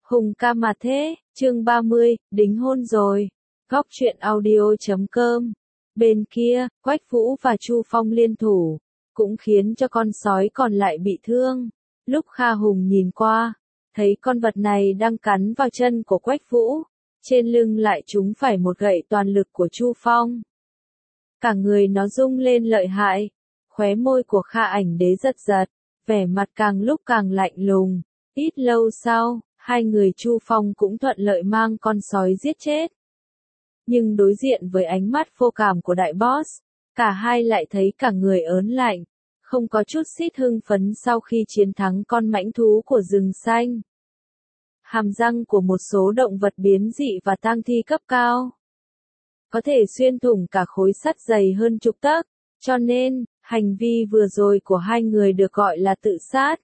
Hùng ca mà thế, chương 30, đính hôn rồi. Góc truyện audio.com. Bên kia, Quách Vũ và Chu Phong liên thủ, cũng khiến cho con sói còn lại bị thương. Lúc Kha Hùng nhìn qua, thấy con vật này đang cắn vào chân của Quách Vũ, trên lưng lại trúng phải một gậy toàn lực của Chu Phong. Cả người nó rung lên lợi hại, khóe môi của Kha Ảnh Đế giật giật, vẻ mặt càng lúc càng lạnh lùng. Ít lâu sau, hai người Chu Phong cũng thuận lợi mang con sói giết chết. Nhưng đối diện với ánh mắt vô cảm của đại boss, cả hai lại thấy cả người ớn lạnh, không có chút xít hưng phấn sau khi chiến thắng con mãnh thú của rừng xanh. Hàm răng của một số động vật biến dị và tang thi cấp cao có thể xuyên thủng cả khối sắt dày hơn chục tấc, cho nên, hành vi vừa rồi của hai người được gọi là tự sát.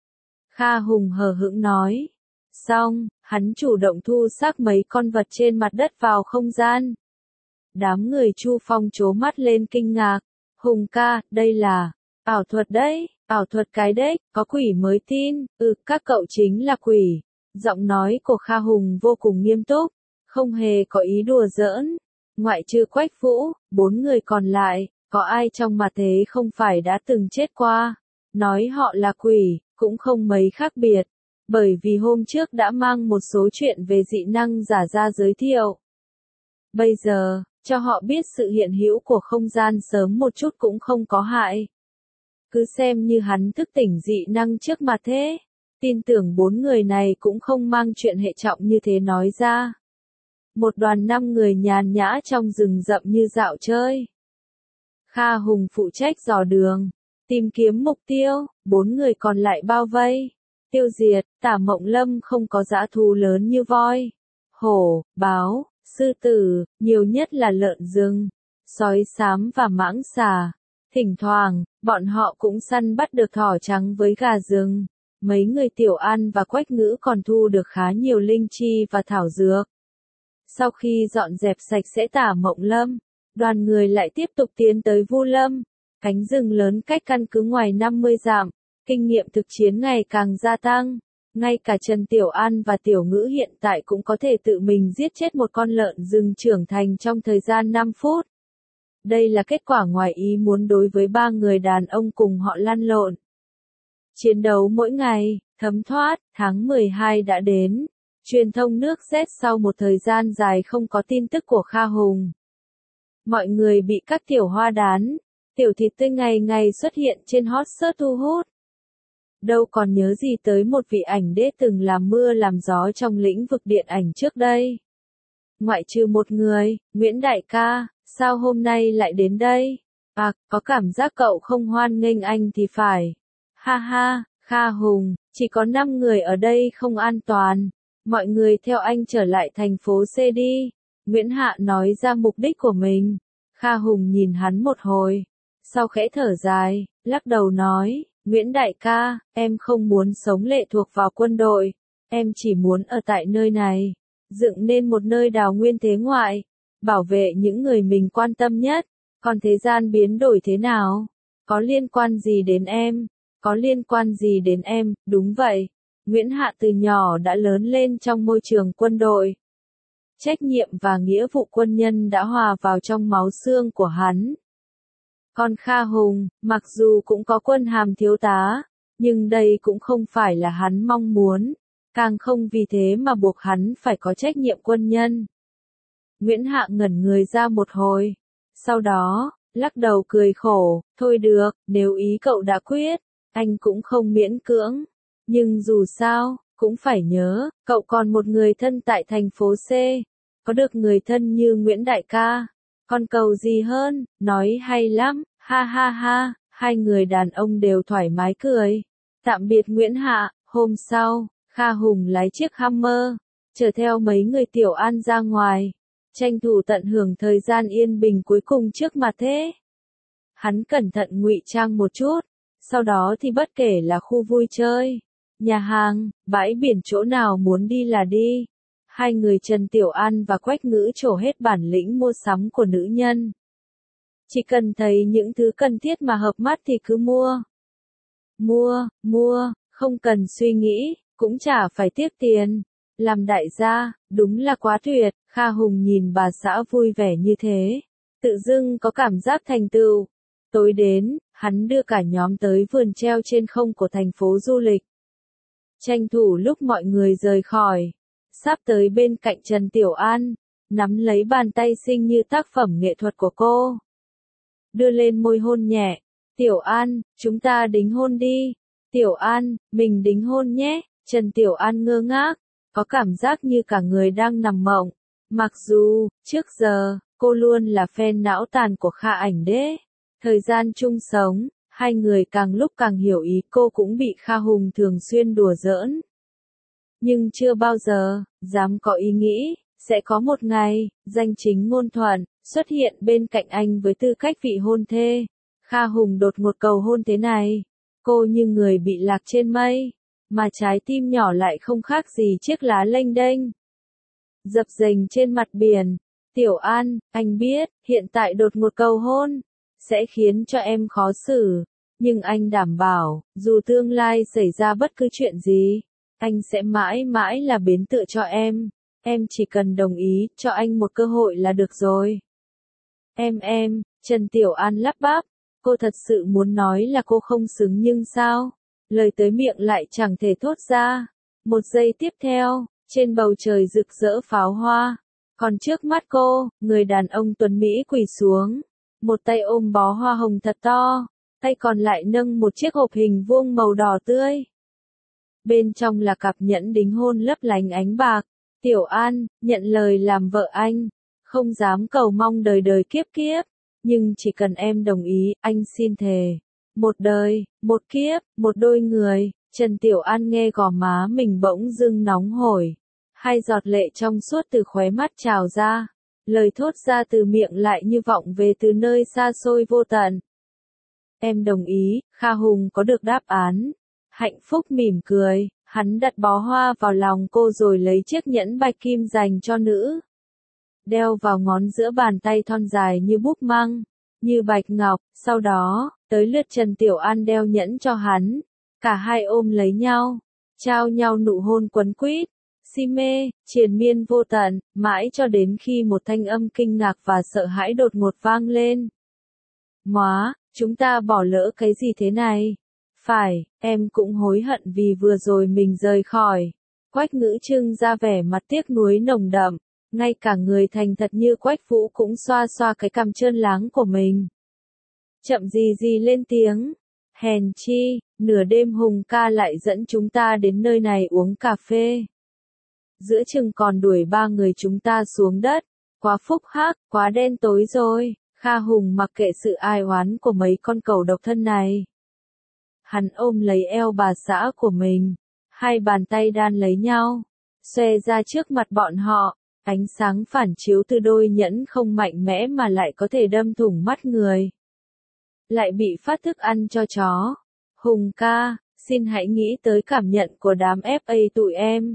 Kha Hùng hờ hững nói. Xong, hắn chủ động thu xác mấy con vật trên mặt đất vào không gian. Đám người Chu Phong trố mắt lên kinh ngạc. Hùng ca, đây là ảo thuật đấy, ảo thuật cái đấy, có quỷ mới tin, các cậu chính là quỷ. Giọng nói của Kha Hùng vô cùng nghiêm túc, không hề có ý đùa giỡn. Ngoại trừ Quách Vũ, 4 người còn lại, có ai trong mà thế không phải đã từng chết qua. Nói họ là quỷ, cũng không mấy khác biệt. Bởi vì hôm trước đã mang một số chuyện về dị năng giả ra giới thiệu. Bây giờ, cho họ biết sự hiện hữu của không gian sớm một chút cũng không có hại. Cứ xem như hắn thức tỉnh dị năng trước mà thế. Tin tưởng 4 người này cũng không mang chuyện hệ trọng như thế nói ra. Một đoàn 5 người nhàn nhã trong rừng rậm như dạo chơi. Kha Hùng phụ trách dò đường, tìm kiếm mục tiêu, 4 người còn lại bao vây. Tiêu diệt, Tả Mộng Lâm không có dã thú lớn như voi, hổ, báo, sư tử, nhiều nhất là lợn rừng, sói xám và mãng xà. Thỉnh thoảng, bọn họ cũng săn bắt được thỏ trắng với gà rừng. Mấy người Tiểu An và Quách Ngữ còn thu được khá nhiều linh chi và thảo dược. Sau khi dọn dẹp sạch sẽ Tả Mộng Lâm, đoàn người lại tiếp tục tiến tới Vu Lâm, cánh rừng lớn cách căn cứ ngoài 50 dặm. Kinh nghiệm thực chiến ngày càng gia tăng, ngay cả Trần Tiểu An và Tiểu Ngữ hiện tại cũng có thể tự mình giết chết một con lợn rừng trưởng thành trong thời gian 5 phút. Đây là kết quả ngoài ý muốn đối với 3 người đàn ông cùng họ lăn lộn. Chiến đấu mỗi ngày, thấm thoát, tháng 12 đã đến. Truyền thông nước Z sau một thời gian dài không có tin tức của Kha Hùng. Mọi người bị các tiểu hoa đán, tiểu thịt tươi ngày ngày xuất hiện trên hot search thu hút. Đâu còn nhớ gì tới một vị ảnh đế từng làm mưa làm gió trong lĩnh vực điện ảnh trước đây. Ngoại trừ một người, Nguyễn Đại ca, sao hôm nay lại đến đây? Có cảm giác cậu không hoan nghênh anh thì phải. Ha ha, Kha Hùng, chỉ có 5 người ở đây không an toàn. Mọi người theo anh trở lại thành phố C đi. Nguyễn Hạ nói ra mục đích của mình. Kha Hùng nhìn hắn một hồi. Sau khẽ thở dài, lắc đầu nói. Nguyễn Đại ca, em không muốn sống lệ thuộc vào quân đội, em chỉ muốn ở tại nơi này, dựng nên một nơi đào nguyên thế ngoại, bảo vệ những người mình quan tâm nhất, còn thế gian biến đổi thế nào? Có liên quan gì đến em? Có liên quan gì đến em? Đúng vậy, Nguyễn Hạ từ nhỏ đã lớn lên trong môi trường quân đội. Trách nhiệm và nghĩa vụ quân nhân đã hòa vào trong máu xương của hắn. Còn Kha Hùng, mặc dù cũng có quân hàm thiếu tá, nhưng đây cũng không phải là hắn mong muốn, càng không vì thế mà buộc hắn phải có trách nhiệm quân nhân. Nguyễn Hạ ngẩn người ra một hồi, sau đó, lắc đầu cười khổ, thôi được, nếu ý cậu đã quyết, anh cũng không miễn cưỡng, nhưng dù sao, cũng phải nhớ, cậu còn một người thân tại thành phố C, có được người thân như Nguyễn Đại ca. Còn cầu gì hơn, nói hay lắm, ha ha ha, hai người đàn ông đều thoải mái cười. Tạm biệt Nguyễn Hạ, hôm sau, Kha Hùng lái chiếc Hummer, chở theo mấy người Tiểu An ra ngoài, tranh thủ tận hưởng thời gian yên bình cuối cùng trước mặt thế. Hắn cẩn thận ngụy trang một chút, sau đó thì bất kể là khu vui chơi, nhà hàng, bãi biển chỗ nào muốn đi là đi. Hai người Trần Tiểu An và Quách Ngữ trổ hết bản lĩnh mua sắm của nữ nhân. Chỉ cần thấy những thứ cần thiết mà hợp mắt thì cứ mua. Mua, không cần suy nghĩ, cũng chả phải tiếc tiền. Làm đại gia, đúng là quá tuyệt, Kha Hùng nhìn bà xã vui vẻ như thế. Tự dưng có cảm giác thành tựu. Tối đến, hắn đưa cả nhóm tới vườn treo trên không của thành phố du lịch. Tranh thủ lúc mọi người rời khỏi. Sắp tới bên cạnh Trần Tiểu An, nắm lấy bàn tay xinh như tác phẩm nghệ thuật của cô. Đưa lên môi hôn nhẹ. Tiểu An, chúng ta đính hôn đi. Tiểu An, mình đính hôn nhé. Trần Tiểu An ngơ ngác, có cảm giác như cả người đang nằm mộng. Mặc dù, trước giờ, cô luôn là fan não tàn của Kha Ảnh Đế. Thời gian chung sống, hai người càng lúc càng hiểu ý, cô cũng bị Kha Hùng thường xuyên đùa giỡn. Nhưng chưa bao giờ, dám có ý nghĩ, sẽ có một ngày, danh chính ngôn thuận, xuất hiện bên cạnh anh với tư cách vị hôn thê. Kha Hùng đột ngột cầu hôn thế này. Cô như người bị lạc trên mây, mà trái tim nhỏ lại không khác gì chiếc lá lênh đênh. Dập dềnh trên mặt biển. Tiểu An, anh biết, hiện tại đột ngột cầu hôn, sẽ khiến cho em khó xử. Nhưng anh đảm bảo, dù tương lai xảy ra bất cứ chuyện gì, anh sẽ mãi mãi là bến tựa cho em. Em chỉ cần đồng ý cho anh một cơ hội là được rồi. Em, Trần Tiểu An lắp bắp. Cô thật sự muốn nói là cô không xứng nhưng sao? Lời tới miệng lại chẳng thể thốt ra. Một giây tiếp theo, trên bầu trời rực rỡ pháo hoa. Còn trước mắt cô, người đàn ông tuấn Mỹ quỳ xuống. Một tay ôm bó hoa hồng thật to, tay còn lại nâng một chiếc hộp hình vuông màu đỏ tươi. Bên trong là cặp nhẫn đính hôn lấp lánh ánh bạc. Tiểu An, nhận lời làm vợ anh. Không dám cầu mong đời đời kiếp kiếp. Nhưng chỉ cần em đồng ý, anh xin thề. Một đời, một kiếp, một đôi người. Trần Tiểu An nghe gò má mình bỗng dưng nóng hổi. Hai giọt lệ trong suốt từ khóe mắt trào ra. Lời thốt ra từ miệng lại như vọng về từ nơi xa xôi vô tận. Em đồng ý, Kha Hùng có được đáp án. Hạnh phúc mỉm cười, hắn đặt bó hoa vào lòng cô rồi lấy chiếc nhẫn bạch kim dành cho nữ. Đeo vào ngón giữa bàn tay thon dài như búp măng, như bạch ngọc, sau đó, tới lượt Trần Tiểu An đeo nhẫn cho hắn. Cả hai ôm lấy nhau, trao nhau nụ hôn quấn quýt, si mê, triền miên vô tận, mãi cho đến khi một thanh âm kinh ngạc và sợ hãi đột ngột vang lên. Móa, chúng ta bỏ lỡ cái gì thế này? Phải, em cũng hối hận vì vừa rồi mình rời khỏi. Quách Ngữ trưng ra vẻ mặt tiếc nuối nồng đậm. Ngay cả người thành thật như Quách Vũ cũng xoa xoa cái cằm trơn láng của mình. Chậm gì lên tiếng. Hèn chi, nửa đêm Hùng ca lại dẫn chúng ta đến nơi này uống cà phê. Giữa chừng còn đuổi ba người chúng ta xuống đất. Quá phúc hắc, quá đen tối rồi. Kha Hùng mặc kệ sự ai oán của mấy con cẩu độc thân này. Hắn ôm lấy eo bà xã của mình. Hai bàn tay đan lấy nhau. Xòe ra trước mặt bọn họ. Ánh sáng phản chiếu từ đôi nhẫn không mạnh mẽ mà lại có thể đâm thủng mắt người. Lại bị phát thức ăn cho chó. Hùng ca, xin hãy nghĩ tới cảm nhận của đám FA tụi em.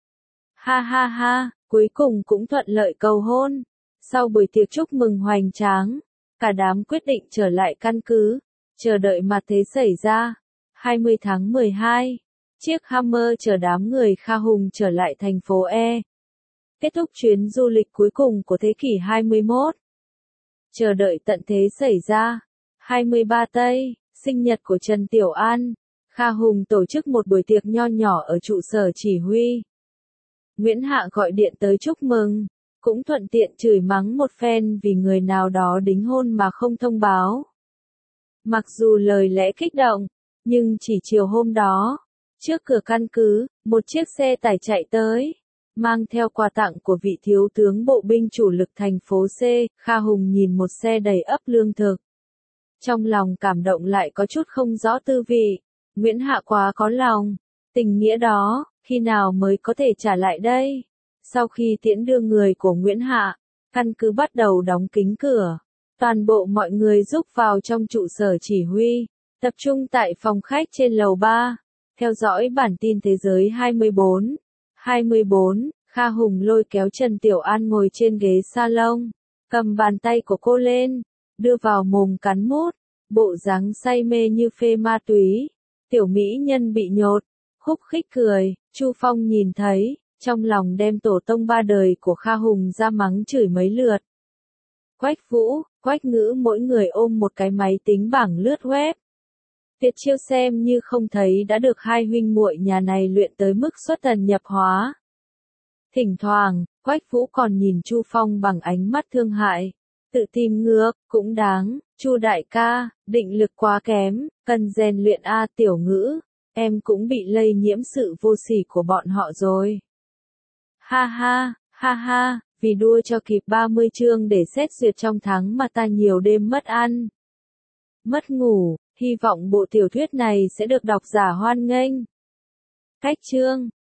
Ha ha ha, cuối cùng cũng thuận lợi cầu hôn. Sau buổi tiệc chúc mừng hoành tráng, cả đám quyết định trở lại căn cứ, chờ đợi mà thế xảy ra. 20 tháng 12, chiếc Hammer chở đám người Kha Hùng trở lại thành phố E. Kết thúc chuyến du lịch cuối cùng của thế kỷ 21. Chờ đợi tận thế xảy ra. 23 Tây, sinh nhật của Trần Tiểu An. Kha Hùng tổ chức một buổi tiệc nho nhỏ ở trụ sở chỉ huy. Nguyễn Hạ gọi điện tới chúc mừng, cũng thuận tiện chửi mắng một phen vì người nào đó đính hôn mà không thông báo. Mặc dù lời lẽ kích động, nhưng chỉ chiều hôm đó, trước cửa căn cứ, một chiếc xe tải chạy tới. Mang theo quà tặng của vị thiếu tướng bộ binh chủ lực thành phố C, Kha Hùng nhìn một xe đầy ắp lương thực. Trong lòng cảm động lại có chút không rõ tư vị. Nguyễn Hạ quá có lòng. Tình nghĩa đó, khi nào mới có thể trả lại đây? Sau khi tiễn đưa người của Nguyễn Hạ, căn cứ bắt đầu đóng kín cửa. Toàn bộ mọi người rúc vào trong trụ sở chỉ huy, tập trung tại phòng khách trên lầu 3. Theo dõi bản tin thế giới 24. Kha Hùng lôi kéo Trần Tiểu An ngồi trên ghế salon, cầm bàn tay của cô lên, đưa vào mồm cắn mút, bộ dáng say mê như phê ma túy. Tiểu mỹ nhân bị nhột, khúc khích cười, Chu Phong nhìn thấy, trong lòng đem tổ tông ba đời của Kha Hùng ra mắng chửi mấy lượt. Quách Vũ, Quách Ngữ mỗi người ôm một cái máy tính bảng lướt web. Việt Chiêu xem như không thấy đã được hai huynh muội nhà này luyện tới mức xuất thần nhập hóa. Thỉnh thoảng, Quách Vũ còn nhìn Chu Phong bằng ánh mắt thương hại. Tự tìm ngược, cũng đáng, Chu đại ca, định lực quá kém, cần rèn luyện a Tiểu Ngữ, em cũng bị lây nhiễm sự vô sỉ của bọn họ rồi. Ha ha, vì đua cho kịp 30 chương để xét duyệt trong tháng mà ta nhiều đêm mất ăn, mất ngủ, hy vọng bộ tiểu thuyết này sẽ được độc giả hoan nghênh. Cách chương